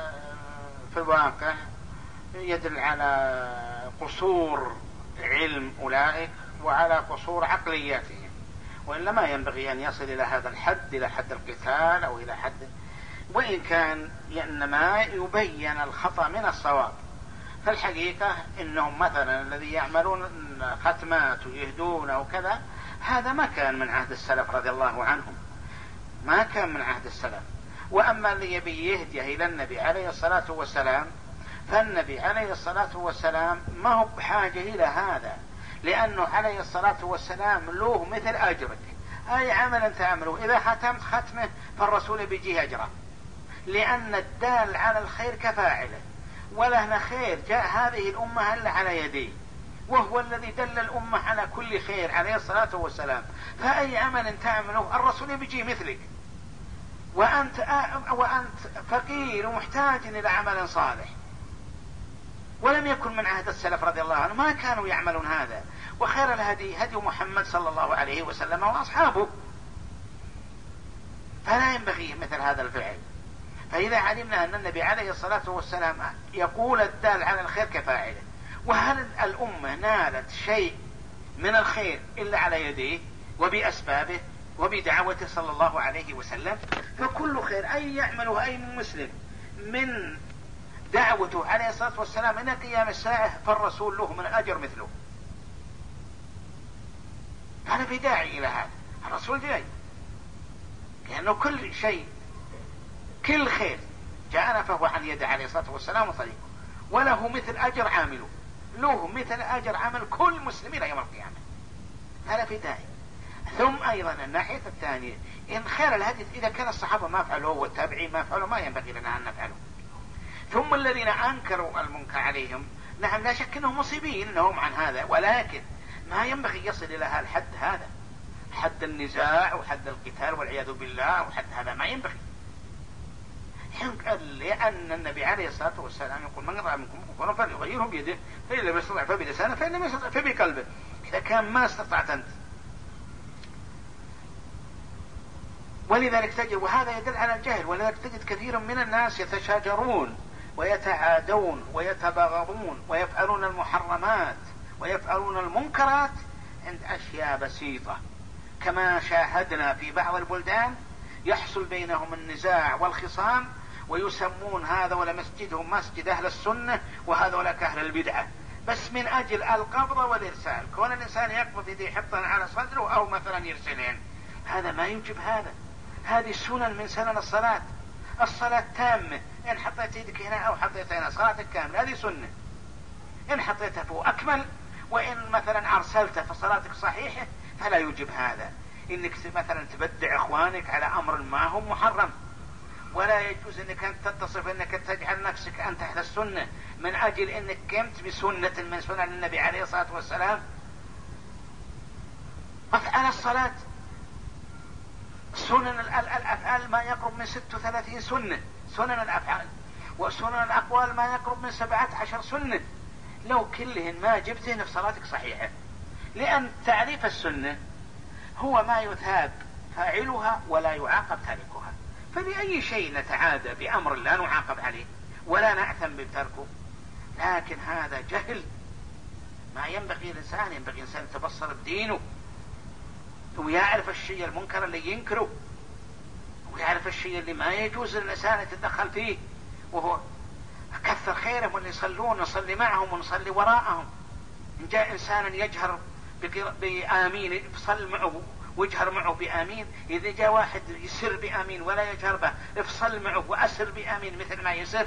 في الواقع يدل على قصور علم أولئك وعلى قصور عقلياتهم، وإلا ما ينبغي أن يصل إلى هذا الحد، إلى حد القتال أو إلى حد، وإن كان إنما يبين الخطأ من الصواب. فالحقيقة إنهم مثلا الذي يعملون ختمات ويهدون وكذا، هذا ما كان من عهد السلف رضي الله عنهم، ما كان من عهد السلف. وأما اللي يبي يهديه إلى النبي عليه الصلاة والسلام، فالنبي عليه الصلاة والسلام ما هو بحاجة إلى هذا، لأنه عليه الصلاة والسلام له مثل أجرك، أي عمل تعمله إذا ختمت ختمه فالرسول بيجيه أجره، لأن الدال على الخير كفاعله، ولهنا خير جاء هذه الأمة هل على يديه، وهو الذي دل الأمة على كل خير عليه الصلاة والسلام. فأي عمل تعمله الرسول بيجيه مثلك، وأنت وأنت فقير ومحتاج إلى عمل صالح. ولم يكن من عهد السلف رضي الله عنه، ما كانوا يعملون هذا. وخير الهدي هدي محمد صلى الله عليه وسلم وأصحابه، فلا ينبغي مثل هذا الفعل. فإذا علمنا أن النبي عليه الصلاة والسلام يقول الدال على الخير كفاعله، وهل الأمة نالت شيء من الخير إلا على يديه وبأسبابه وبدعوته صلى الله عليه وسلم؟ فكل خير أي يعمله أي مسلم من دعوته عليه الصلاة والسلام إلى قيام الساعة فالرسول له من أجر مثله. هذا في داعي إلى هذا. الرسول جاي لأنه كل شيء كل خير جاءنا فهو عن يد عليه الصلاة والسلام وطريقه، وله مثل أجر عامله، له مثل أجر عمل كل مسلمين يوم القيامة. هذا في داعي. ثم أيضا الناحية الثانية، إن خير الهدي إذا كان الصحابة ما فعلوه والتابعين ما فعلوه ما ينبغي لنا أن نفعله. ثم الذين أنكروا المنكر عليهم، نعم لا شك أنهم مصيبين أنهم عن هذا، ولكن ما ينبغي يصل إلى الحد هذا، حد النزاع وحد القتال والعياذ بالله، وحد هذا ما ينبغي. لأن النبي عليه الصلاة والسلام يقول من رأى منكم كفرا فليغيره بيده، فإن لم يستطع فبلسانه، فإن لم يستطع فبقلبه. إذا كان ما استطعت أنت. ولذلك تجد، وهذا يدل على الجهل، ولذلك تجد كثير من الناس يتشاجرون ويتعادون ويتباغضون ويفعلون المحرمات ويفعلون المنكرات عند أشياء بسيطة، كما شاهدنا في بعض البلدان يحصل بينهم النزاع والخصام ويسمون هذا ولا مسجدهم مسجد أهل السنة وهذا ولا كأهل البدعة، بس من أجل القبضة والإرسال. كون الإنسان يقبض يديه حفظا على صدره أو مثلا يرسلين، هذا ما يوجب هذا. هذه سنن من سنن الصلاة. الصلاة تامة، إن حطيت يدك هنا أو حطيت هنا صلاتك كاملة، هذه سنة. إن حطيتها فوق أكمل، وإن مثلا أرسلت فصلاتك صحيحة، فلا يوجب هذا إنك مثلا تبدع إخوانك على أمر ما هو محرم. ولا يجوز إنك أنت تتصف إنك تجعل نفسك أنت أهل السنة من أجل إنك قمت بسنة من سنن النبي عليه الصلاة والسلام. أفعال الصلاة سنن الأفعال ما يقرب من ست وثلاثين سنة، سنن الأفعال، وسنن الأقوال ما يقرب من سبعة عشر سنة. لو كلهن ما جبتهن في صلاتك صحيحة، لأن تعريف السنة هو ما يثاب فاعلها ولا يعاقب تاركها. فلأي شيء نتعادى بأمر لا نعاقب عليه ولا نأثم بتركه؟ لكن هذا جهل ما ينبغي الإنسان. ينبغي الإنسان يتبصر بدينه ويعرف الشيء المنكر اللي ينكره، ويعرف الشيء اللي ما يجوز الإنسان يتدخل فيه، وهو كثر خيرهم اللي يصلون نصلي معهم ونصلي وراءهم. إن جاء إنسان يجهر بآمين افصل معه واجهر معه بآمين، إذا جاء واحد يسر بآمين ولا يجهر به افصل معه وأسر بآمين مثل ما يسر.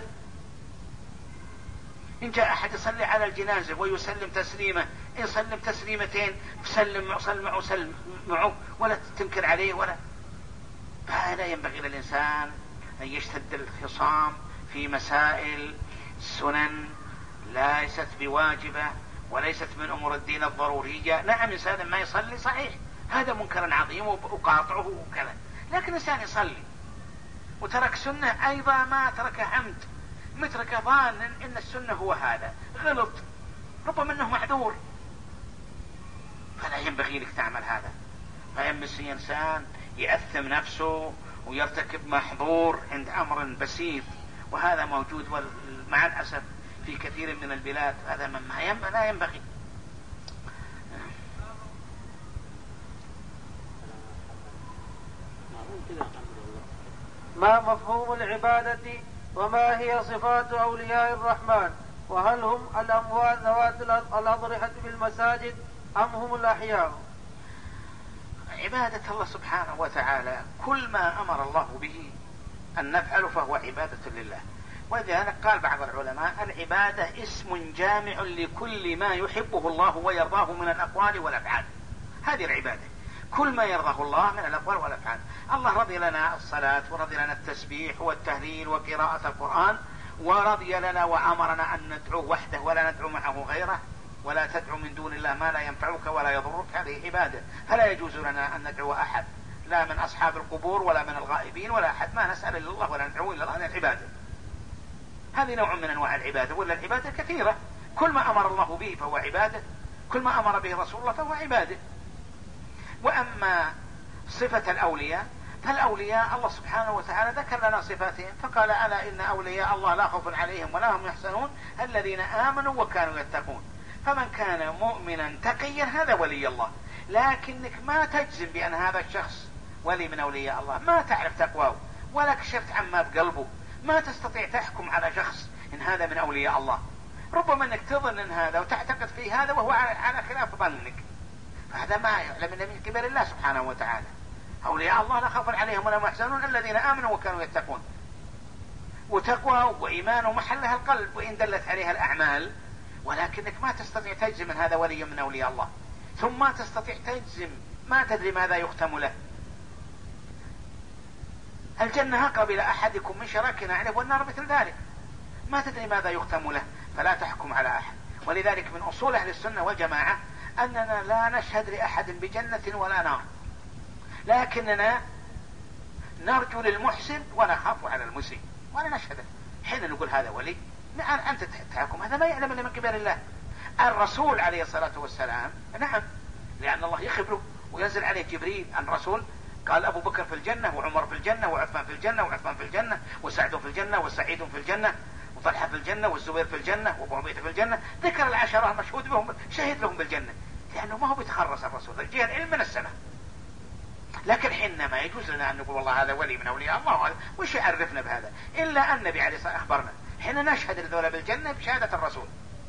إن جاء أحد يصلي على الجنازة ويسلم تسليمة، إن سلم تسليمتين فسلم معه سلم معه سلم معه ولا تنكر عليه ولا. فهذا ينبغي للإنسان أن يشتد الخصام في مسائل سنن ليست بواجبة وليست من أمور الدين الضرورية. نعم إنسان ما يصلي صحيح، هذا منكر عظيم وقاطعه وكذا، لكن إنسان يصلي وترك سنة أيضا ما ترك عمد، مترك ظانا إن السنة هو هذا، غلط، ربما أنه معذور، فلا ينبغي لك تعمل هذا. فينبغي إنسان يأثم نفسه ويرتكب محظور عند أمر بسيط، وهذا موجود مع الأسف في كثير من البلاد. هذا ما لا ينبغي. ما مفهوم العبادة وما هي صفات أولياء الرحمن؟ وهل هم الأموات ذوات الأضرحة بالمساجد أم هم الأحياء؟ عبادة الله سبحانه وتعالى كل ما أمر الله به أن نفعل فهو عبادة لله. ولذلك قال بعض العلماء العبادة اسم جامع لكل ما يحبه الله ويرضاه من الأقوال والأفعال. هذه العبادة كل ما يرضاه الله من الأقوال والأفعال. الله رضي لنا الصلاة ورضي لنا التسبيح والتهليل وقراءة القرآن، ورضي لنا وأمرنا أن ندعو وحده ولا ندعو معه غيره، ولا تدعو من دون الله ما لا ينفعك ولا يضرك. هذه عبادة. فلا يجوز لنا أن ندعو أحد لا من أصحاب القبور ولا من الغائبين ولا أحد، ما نسأل إلا الله ولا ندعو إلا الله. هذه العبادة. هذه نوع من أنواع العبادة، ولا العبادة كثيرة. كل ما أمر الله به فهو عبادة، كل ما أمر به رسول الله فهو عبادة. وأما صفة الأولياء فالأولياء الله سبحانه وتعالى ذكر لنا صفاتهم فقال ألا إن أولياء الله لا خوف عليهم ولا هم يحزنون الذين آمنوا وكانوا يتقون. فمن كان مؤمنا تقيا هذا ولي الله، لكنك ما تجزم بأن هذا الشخص ولي من أولياء الله، ما تعرف تقواه ولا كشفت عما بقلبه، ما تستطيع تحكم على شخص إن هذا من أولياء الله. ربما أنك تظن أن هذا وتعتقد في هذا وهو على خلاف ظنك، فهذا ما يعلم من كبر الله سبحانه وتعالى. أولياء الله لا خوف عليهم ولا هم يحزنون الذين آمنوا وكانوا يتقون. وتقوى وإيمان محلها القلب وإن دلت عليها الأعمال، ولكنك ما تستطيع تجزم من هذا ولي من أولياء الله، ثم ما تستطيع تجزم، ما تدري ماذا يختم له. الجنة أقرب إلى أحدكم من شراك نعله والنار مثل ذلك، ما تدري ماذا يختم له، فلا تحكم على أحد. ولذلك من أصول أهل السنة والجماعة أننا لا نشهد لأحد بجنة ولا نار، لكننا نرجو للمحسن ونخاف على المسيء ولا نشهده. حين نقول هذا ولي، نعم أنت تحكم، هذا ما يعلم إلا من كبار الله. الرسول عليه الصلاة والسلام نعم، لأن الله يخبره وينزل عليه جبريل عن الرسول، قال أبو بكر في الجنة وعمر في الجنة وعثمان في الجنة وعثمان في الجنة وسعد في الجنة وسعيد في الجنة وطلحة في الجنة والزبير في الجنة وابو عبيدة في الجنة. ذكر العشرة مشهود بهم، شهد لهم بالجنة، لأنه ما هو بيتخرص الرسول، جاء العلم من السماء. لكن حينما يجوز لنا أن نقول والله هذا ولي من أولياء الله، وش يعرفنا بهذا إلا أن النبي عليه الصلاة والسلام أخبرنا حين نشهد لذولا بالجنة بشهادة الرسول.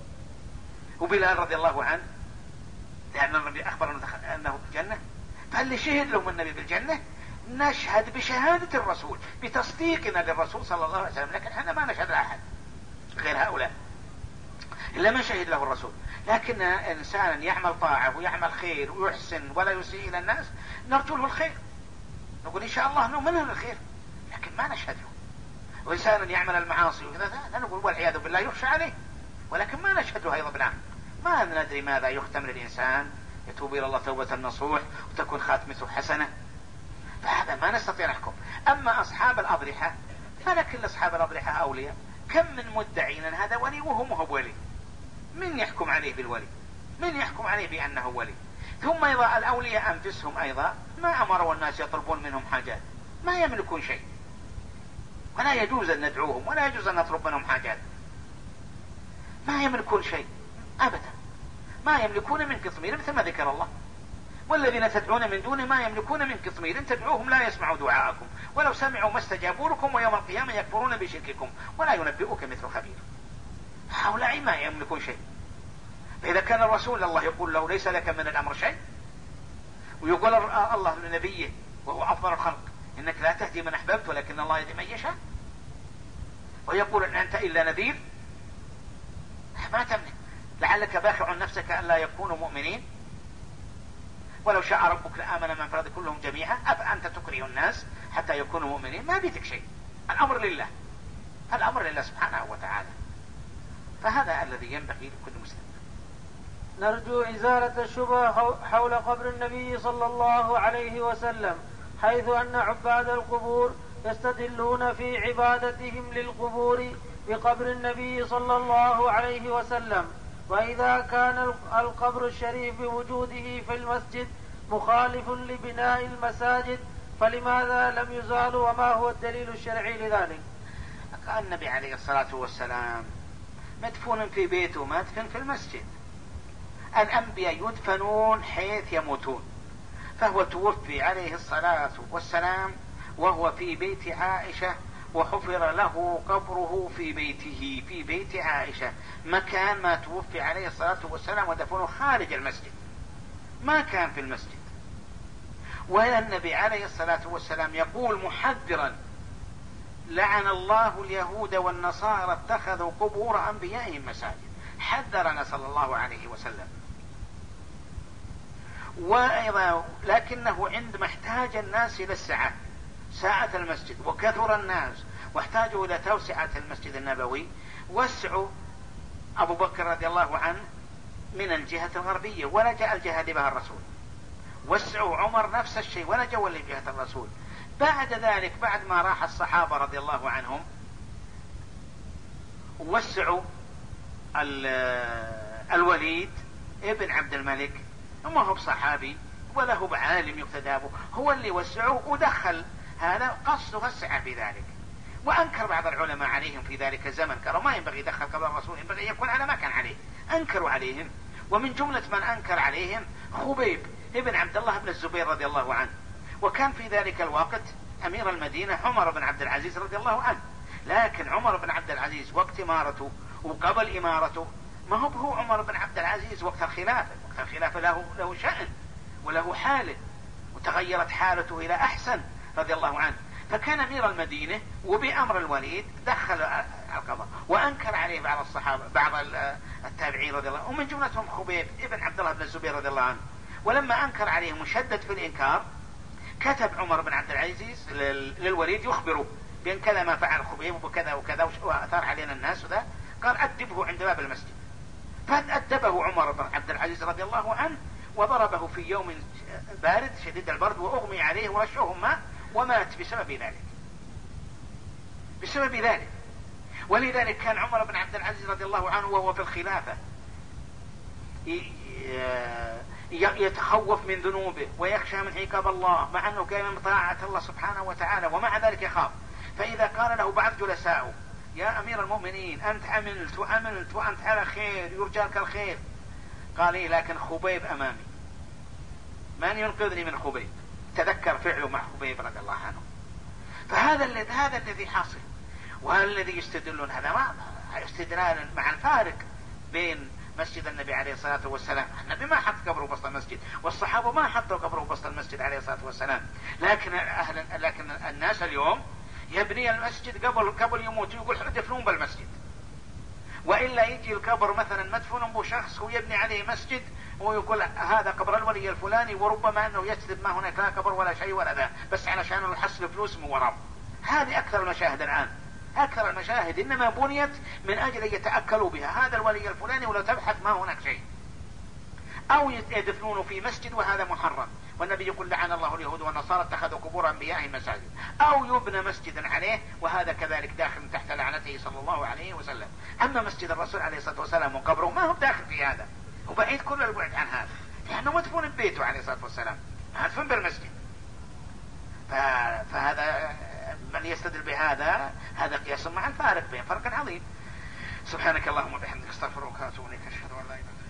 وبلال رضي الله عنه لأن النبي أخبر أنه في الجنة، فاللي شهد لهم النبي بالجنة نشهد بشهادة الرسول بتصديقنا للرسول صلى الله عليه وسلم. لكن احنا ما نشهد لأحد غير هؤلاء إلا من شهد له الرسول. لكن إنسانا يعمل طاعة ويعمل خير ويحسن ولا يسيء إلى الناس نرجو له الخير، نقول إن شاء الله نؤمن له الخير، لكن ما نشهد له. وإنسان يعمل المعاصي وكذا لا نقول والعياذ بالله يخشى عليه، ولكن ما نشهد له أيضا بالعام. ما ندري ماذا يختم للإنسان، يتوب إلى الله توبة نصوح وتكون خاتمته حسنة، فهذا ما نستطيع نحكم. أما أصحاب الأضرحة فلكل أصحاب الأضرحة أولياء، كم من مدعين أن هذا ولي وهو ما هو ولي. من يحكم عليه بالولي؟ من يحكم عليه بأنه ولي؟ ثم أيضا الأولياء أنفسهم أيضا ما أمروا الناس يطلبون منهم حاجات، ما يملكون شيء، ولا يجوز أن ندعوهم ولا يجوز أن نطلب منهم حاجات، ما يملكون شيء أبدا، ما يملكون من قطمير مثل ما ذكر الله. والذين تدعون من دونه ما يملكون من قطمير إن تدعوهم لا يسمعوا دعاءكم ولو سمعوا ما استجابوا لكم ويوم القيامة يكفرون بشرككم ولا ينبئك مثل خبير. هؤلاء ما يملكون شيء. فإذا كان الرسول الله يقول له ليس لك من الأمر شيء، ويقول الله لنبيه وهو أفضل الخلق إنك لا تهدي من أحببت ولكن الله يهدي من يشاء، ويقول أن أنت إلا نذير، ما تملك. لعلك باخع نفسك أن لا يكونوا مؤمنين، ولو شاء ربك لآمن من فرد كلهم جميعا أفأنت تكره الناس حتى يكونوا مؤمنين. ما بيدك شيء، الأمر لله، الأمر لله سبحانه وتعالى. فهذا الذي ينبغي لكل مسلم. نرجو إزالة الشبهة حول قبر النبي صلى الله عليه وسلم، حيث أن عباد القبور يستدلون في عبادتهم للقبور بقبر النبي صلى الله عليه وسلم، وإذا كان القبر الشريف بوجوده في المسجد مخالف لبناء المساجد فلماذا لم يزال، وما هو الدليل الشرعي لذلك؟ قال النبي عليه الصلاة والسلام مدفون في بيته ما دفن في المسجد. الأنبياء يدفنون حيث يموتون، فهو توفي عليه الصلاة والسلام وهو في بيت عائشة، وحفر له قبره في بيته في بيت عائشة، مكان ما توفي عليه الصلاة والسلام ودفنه خارج المسجد، ما كان في المسجد. والنبي عليه الصلاة والسلام يقول محذرا لعن الله اليهود والنصارى اتخذوا قبور أنبيائهم مساجد، حذرنا صلى الله عليه وسلم. وأيضا لكنه عندما احتاج الناس إلى السعة، ساعة المسجد وكثر الناس واحتاجوا إلى توسعة المسجد النبوي، وسعوا أبو بكر رضي الله عنه من الجهة الغربية ولجأ الجهة اللي بها الرسول، وسعوا عمر نفس الشيء ولجأوا لجهة الرسول. بعد ذلك بعد ما راح الصحابة رضي الله عنهم وسعوا الوليد ابن عبد الملك، وما هو بصحابي ولا هو بعالم يقتدى به، هو اللي وسعه ودخل، هذا قصد السعة في ذلك. وأنكر بعض العلماء عليهم في ذلك الزمن، قالوا ما ينبغي يدخل قبر الرسول، ينبغي يكون على ما كان عليه، أنكروا عليهم. ومن جملة من أنكر عليهم خبيب ابن عبد الله بن الزبير رضي الله عنه، وكان في ذلك الوقت أمير المدينة عمر بن عبد العزيز رضي الله عنه. لكن عمر بن عبد العزيز وقت إمارته وقبل إمارته ما هو هو عمر بن عبد العزيز وقت الخلافة، وقت الخلافة له, له شأن، وله حاله، وتغيرت حالته إلى أحسن رضي الله عنه. فكان أمير المدينة وبأمر الوليد دخل القضاء، وأنكر عليه بعض الصحابة بعض التابعين رضي الله عنه، ومن جملتهم خبيب ابن عبد الله بن الزبير رضي الله عنه. ولما أنكر عليه مشدد في الإنكار، كتب عمر بن عبد العزيز للوليد يخبره بأن كذا ما فعل خبيب وكذا وكذا وأثار علينا الناس وذا، قال أدبه عند باب المسجد. فأدبه عمر بن عبد العزيز رضي الله عنه، وضربه في يوم بارد شديد البرد، وأغمي عليه ورشه ماء، ومات بسبب ذلك بسبب ذلك ولذلك كان عمر بن عبد العزيز رضي الله عنه وهو في الخلافة يتخوف من ذنوبه ويخشى من عقاب الله، مع أنه كان من طاعة الله سبحانه وتعالى، ومع ذلك يخاف. فإذا قال له بعض جلسائه يا أمير المؤمنين أنت عملت وأمنت وأنت على خير يرجى لك الخير، قال لي لكن خبيب أمامي، من ينقذني من خبيب؟ تذكر فعله مع خبيب رضي الله عنه. فهذا الذي هذا الذي حاصل، والذي يستدلون هذا ما استدلال مع الفارق بين مسجد النبي عليه الصلاة والسلام. النبي ما حط قبره وسط المسجد، والصحابة ما حطوا قبره وسط المسجد عليه الصلاة والسلام. لكن أهل لكن الناس اليوم يبني المسجد قبل قبل يموت، يقول دفنون بالمسجد، وإلا يجي القبر مثلا مدفون بشخص ويبني عليه مسجد ويقول هذا قبر الولي الفلاني، وربما أنه يكذب ما هناك لا قبر ولا شيء ولا ذا، بس علشان يحصل فلوس من وراه. هذه أكثر المشاهد الآن، أكثر المشاهد إنما بنيت من أجل أن يتأكلوا بها، هذا الولي الفلاني ولا تبحث ما هناك شيء، أو يدفنونه في مسجد وهذا محرم. والنبي يقول لعن الله اليهود والنصارى اتخذوا قبور أنبيائهم مساجد، أو يبنى مسجدا عليه، وهذا كذلك داخل تحت لعنته صلى الله عليه وسلم. أما مسجد الرسول عليه الصلاة والسلام وقبره ما هو داخل في هذا، وبعيد كل البعد عن هذا، لأنه مدفون ببيته عليه الصلاة والسلام، مدفون بالمسجد. فهذا من يستدل بهذا هذا قياس مع الفارق بين فرق عظيم. سبحانك اللهم وبحمدك استغفرك واتوب اليك، اشهد ان لا اله الا انت.